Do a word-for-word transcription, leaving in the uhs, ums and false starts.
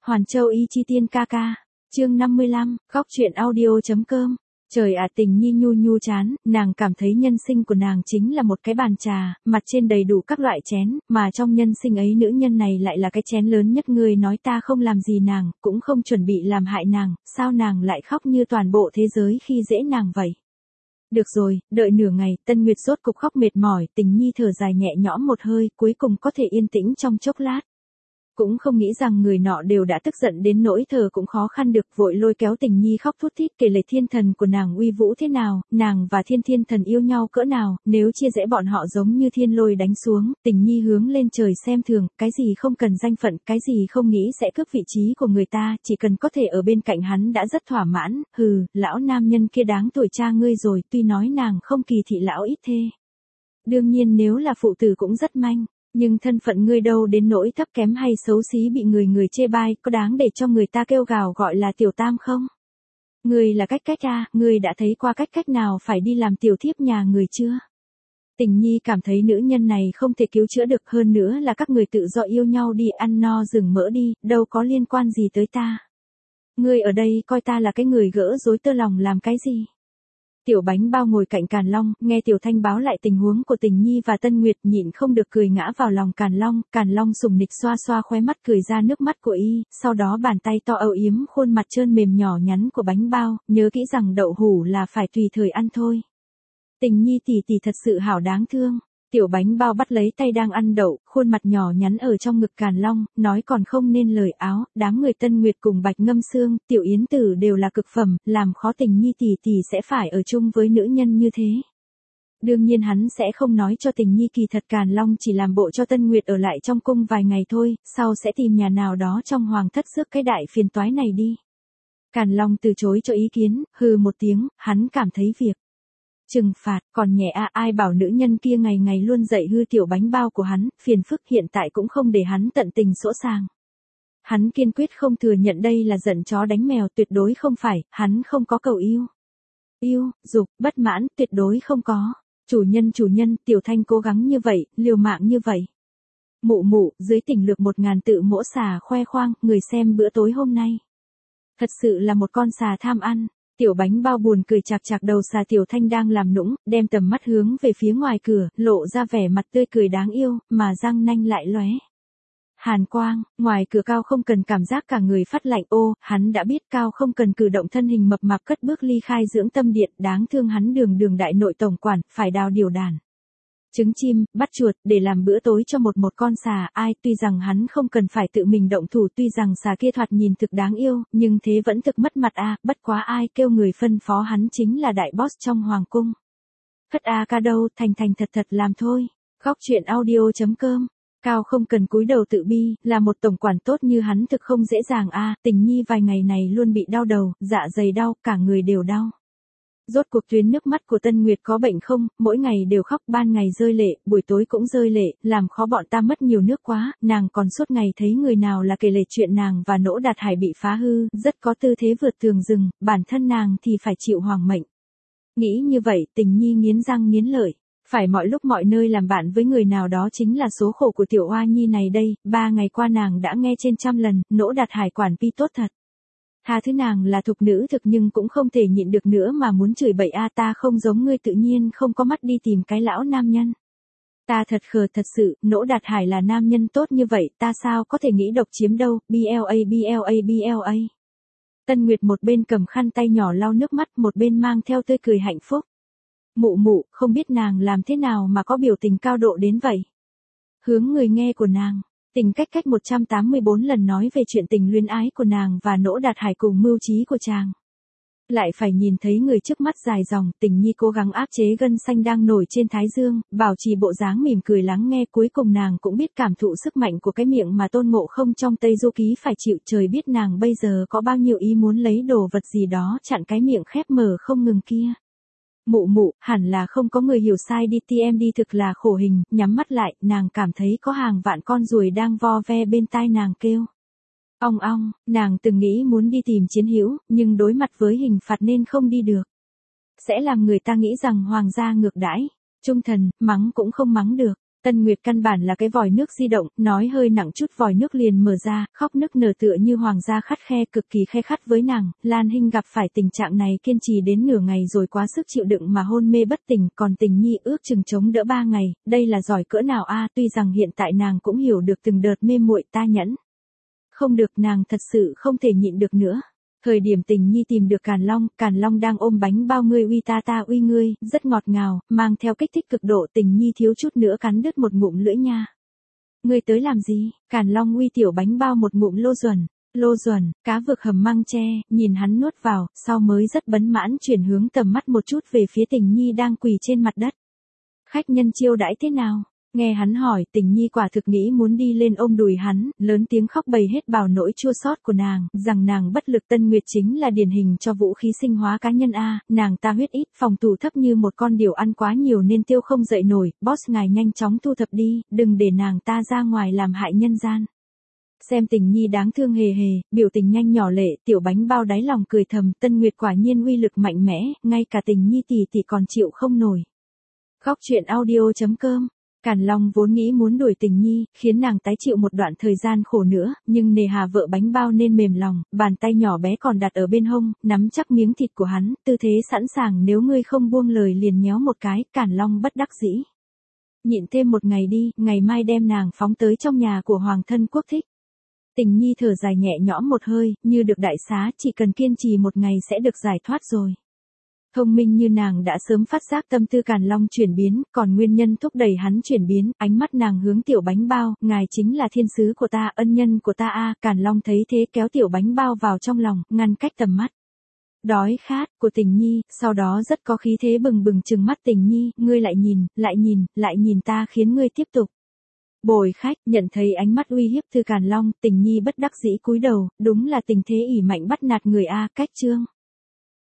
Hoàn Châu Y Chi Tiên ca ca. Chương năm mươi lăm, góc truyện audio.com. Trời ạ, Tình Nhi nhu nhu chán, nàng cảm thấy nhân sinh của nàng chính là một cái bàn trà, mặt trên đầy đủ các loại chén, mà trong nhân sinh ấy nữ nhân này lại là cái chén lớn nhất. Người nói ta không làm gì nàng, cũng không chuẩn bị làm hại nàng, sao nàng lại khóc như toàn bộ thế giới khi dễ nàng vậy? Được rồi, đợi nửa ngày, Tân Nguyệt rốt cục khóc mệt mỏi, Tình Nhi thở dài nhẹ nhõm một hơi, cuối cùng có thể yên tĩnh trong chốc lát. Cũng không nghĩ rằng người nọ đều đã tức giận đến nỗi thở cũng khó khăn được, vội lôi kéo Tình Nhi khóc thút thít kể lể thiên thần của nàng uy vũ thế nào, nàng và thiên thiên thần yêu nhau cỡ nào, nếu chia rẽ bọn họ giống như thiên lôi đánh xuống. Tình Nhi hướng lên trời xem thường, cái gì không cần danh phận, cái gì không nghĩ sẽ cướp vị trí của người ta, chỉ cần có thể ở bên cạnh hắn đã rất thỏa mãn. Hừ, lão nam nhân kia đáng tuổi cha ngươi rồi, tuy nói nàng không kỳ thị lão ít thê. Đương nhiên nếu là phụ tử cũng rất manh. Nhưng thân phận ngươi đâu đến nỗi thấp kém hay xấu xí bị người người chê bai, có đáng để cho người ta kêu gào gọi là tiểu tam không? Ngươi là cách cách à, ngươi đã thấy qua cách cách nào phải đi làm tiểu thiếp nhà người chưa? Tình Nhi cảm thấy nữ nhân này không thể cứu chữa được, hơn nữa là các người tự do yêu nhau đi, ăn no rừng mỡ đi, đâu có liên quan gì tới ta. Ngươi ở đây coi ta là cái người gỡ rối tơ lòng làm cái gì? Tiểu Bánh Bao ngồi cạnh Càn Long, nghe Tiểu Thanh báo lại tình huống của Tình Nhi và Tân Nguyệt, nhịn không được cười ngã vào lòng Càn Long. Càn Long sùng nịch xoa xoa khóe mắt cười ra nước mắt của y, sau đó bàn tay to âu yếm khuôn mặt trơn mềm nhỏ nhắn của Bánh Bao, nhớ kỹ rằng đậu hũ là phải tùy thời ăn thôi. Tình Nhi tỷ tỷ thật sự hảo đáng thương. Tiểu Bánh Bao bắt lấy tay đang ăn đậu, khuôn mặt nhỏ nhắn ở trong ngực Càn Long, nói còn không nên lời áo, đám người Tân Nguyệt cùng Bạch Ngâm Xương, Tiểu Yến Tử đều là cực phẩm, làm khó Tình Nhi tỷ tỷ sẽ phải ở chung với nữ nhân như thế. Đương nhiên hắn sẽ không nói cho Tình Nhi kỳ thật Càn Long chỉ làm bộ cho Tân Nguyệt ở lại trong cung vài ngày thôi, sau sẽ tìm nhà nào đó trong hoàng thất rước cái đại phiền toái này đi. Càn Long từ chối cho ý kiến, hừ một tiếng, hắn cảm thấy việc trừng phạt còn nhẹ à, ai bảo nữ nhân kia ngày ngày luôn dạy hư Tiểu Bánh Bao của hắn, phiền phức hiện tại cũng không để hắn tận tình sỗ sàng. Hắn kiên quyết không thừa nhận đây là giận chó đánh mèo, tuyệt đối không phải, hắn không có cầu yêu. Yêu, dục, bất mãn, tuyệt đối không có. Chủ nhân chủ nhân, Tiểu Thanh cố gắng như vậy, liều mạng như vậy. Mụ mụ, dưới tỉnh lược một ngàn tự mỗ xà khoe khoang, người xem bữa tối hôm nay. Thật sự là một con xà tham ăn. Tiểu Bánh Bao buồn cười chạc chạc đầu xà Tiểu Thanh đang làm nũng, đem tầm mắt hướng về phía ngoài cửa, lộ ra vẻ mặt tươi cười đáng yêu, mà răng nanh lại lóe hàn quang. Ngoài cửa Cao không cần cảm giác cả người phát lạnh, ô, hắn đã biết Cao không cần cử động thân hình mập mạp cất bước ly khai dưỡng tâm điện, đáng thương hắn Đường Đường đại nội tổng quản, phải đào điều đàn. Trứng chim, bắt chuột, để làm bữa tối cho một một con xà, ai, tuy rằng hắn không cần phải tự mình động thủ, tuy rằng xà kia thoạt nhìn thực đáng yêu, nhưng thế vẫn thực mất mặt a, à, bất quá ai kêu người phân phó hắn chính là đại boss trong hoàng cung. Hất a ca đâu, thành thành thật thật làm thôi. Góc truyện audio.com. Cao không cần cúi đầu tự bi, là một tổng quản tốt như hắn thực không dễ dàng a, à, Tình Nhi vài ngày này luôn bị đau đầu, dạ dày đau, cả người đều đau. Rốt cuộc tuyến nước mắt của Tân Nguyệt có bệnh không, mỗi ngày đều khóc, ban ngày rơi lệ, buổi tối cũng rơi lệ, làm khó bọn ta mất nhiều nước quá, nàng còn suốt ngày thấy người nào là kể lể chuyện nàng và Nỗ Đạt Hải bị phá hư, rất có tư thế vượt tường rừng, bản thân nàng thì phải chịu hoàng mệnh. Nghĩ như vậy, Tình Nhi nghiến răng nghiến lợi, phải mọi lúc mọi nơi làm bạn với người nào đó chính là số khổ của tiểu oa nhi này đây, ba ngày qua nàng đã nghe trên trăm lần, Nỗ Đạt Hải quản pi tốt thật. Tha thứ nàng là thục nữ thực nhưng cũng không thể nhịn được nữa mà muốn chửi bậy a, ta không giống ngươi tự nhiên không có mắt đi tìm cái lão nam nhân. Ta thật khờ thật sự, Nỗ Đạt Hải là nam nhân tốt như vậy, ta sao có thể nghĩ độc chiếm đâu, bla bla bla. Tân Nguyệt một bên cầm khăn tay nhỏ lau nước mắt, một bên mang theo tươi cười hạnh phúc. Mụ mụ, không biết nàng làm thế nào mà có biểu tình cao độ đến vậy. Hướng người nghe của nàng. Tình cách cách một trăm tám mươi bốn lần nói về chuyện tình luyến ái của nàng và Nỗ Đạt Hải cùng mưu trí của chàng. Lại phải nhìn thấy người trước mắt dài dòng, Tình Nhi cố gắng áp chế gân xanh đang nổi trên thái dương, bảo trì bộ dáng mỉm cười lắng nghe, cuối cùng nàng cũng biết cảm thụ sức mạnh của cái miệng mà Tôn Ngộ Không trong Tây Du Ký phải chịu, trời biết nàng bây giờ có bao nhiêu ý muốn lấy đồ vật gì đó chặn cái miệng khép mở không ngừng kia. Mụ mụ, hẳn là không có người hiểu sai đi, tê em đi thực là khổ hình, nhắm mắt lại, nàng cảm thấy có hàng vạn con ruồi đang vo ve bên tai nàng kêu. Ong ong, nàng từng nghĩ muốn đi tìm chiến hữu, nhưng đối mặt với hình phạt nên không đi được. Sẽ làm người ta nghĩ rằng hoàng gia ngược đãi, trung thần, mắng cũng không mắng được. Tân Nguyệt căn bản là cái vòi nước di động, nói hơi nặng chút vòi nước liền mở ra, khóc nức nở tựa như hoàng gia khắt khe cực kỳ khe khắt với nàng. Lan Hinh gặp phải tình trạng này kiên trì đến nửa ngày rồi quá sức chịu đựng mà hôn mê bất tỉnh, còn Tình Nhi ước chừng chống đỡ ba ngày, đây là giỏi cỡ nào a? Tuy rằng hiện tại nàng cũng hiểu được từng đợt mê muội ta nhẫn. Không được, nàng thật sự không thể nhịn được nữa. Thời điểm Tình Nhi tìm được Càn Long, Càn Long đang ôm bánh bao ngươi uy ta ta uy ngươi, rất ngọt ngào, mang theo kích thích cực độ. Tình Nhi thiếu chút nữa cắn đứt một ngụm lưỡi nha. Ngươi tới làm gì? Càn Long uy tiểu bánh bao một ngụm lô duẩn. Lô duẩn, cá vực hầm măng tre, nhìn hắn nuốt vào, sau mới rất bấn mãn chuyển hướng tầm mắt một chút về phía Tình Nhi đang quỳ trên mặt đất. Khách nhân chiêu đãi thế nào? Nghe hắn hỏi, Tình Nhi quả thực nghĩ muốn đi lên ôm đùi hắn, lớn tiếng khóc bày hết bào nỗi chua xót của nàng, rằng nàng bất lực. Tân Nguyệt chính là điển hình cho vũ khí sinh hóa cá nhân a, nàng ta huyết ít, phòng thủ thấp như một con điểu ăn quá nhiều nên tiêu không dậy nổi, boss ngài nhanh chóng thu thập đi, đừng để nàng ta ra ngoài làm hại nhân gian. Xem Tình Nhi đáng thương hề hề, biểu tình nhanh nhỏ lệ, tiểu bánh bao đáy lòng cười thầm, Tân Nguyệt quả nhiên uy lực mạnh mẽ, ngay cả Tình Nhi tỷ tỷ còn chịu không nổi. Góc truyện audio chấm com. Càn Long vốn nghĩ muốn đuổi Tình Nhi, khiến nàng tái chịu một đoạn thời gian khổ nữa, nhưng nề hà vợ bánh bao nên mềm lòng, bàn tay nhỏ bé còn đặt ở bên hông, nắm chắc miếng thịt của hắn, tư thế sẵn sàng nếu ngươi không buông lời liền nhéo một cái. Càn Long bất đắc dĩ. Nhịn thêm một ngày đi, ngày mai đem nàng phóng tới trong nhà của hoàng thân quốc thích. Tình Nhi thở dài nhẹ nhõm một hơi, như được đại xá, chỉ cần kiên trì một ngày sẽ được giải thoát rồi. Thông minh như nàng đã sớm phát giác tâm tư Càn Long chuyển biến, còn nguyên nhân thúc đẩy hắn chuyển biến, ánh mắt nàng hướng tiểu bánh bao, ngài chính là thiên sứ của ta, ân nhân của ta a. Càn Long thấy thế kéo tiểu bánh bao vào trong lòng, ngăn cách tầm mắt. Đói khát của Tình Nhi, sau đó rất có khí thế bừng bừng trừng mắt Tình Nhi, ngươi lại nhìn, lại nhìn, lại nhìn ta khiến ngươi tiếp tục. Bồi khách, nhận thấy ánh mắt uy hiếp từ Càn Long, Tình Nhi bất đắc dĩ cúi đầu, đúng là tình thế ỷ mạnh bắt nạt người a, cách chương.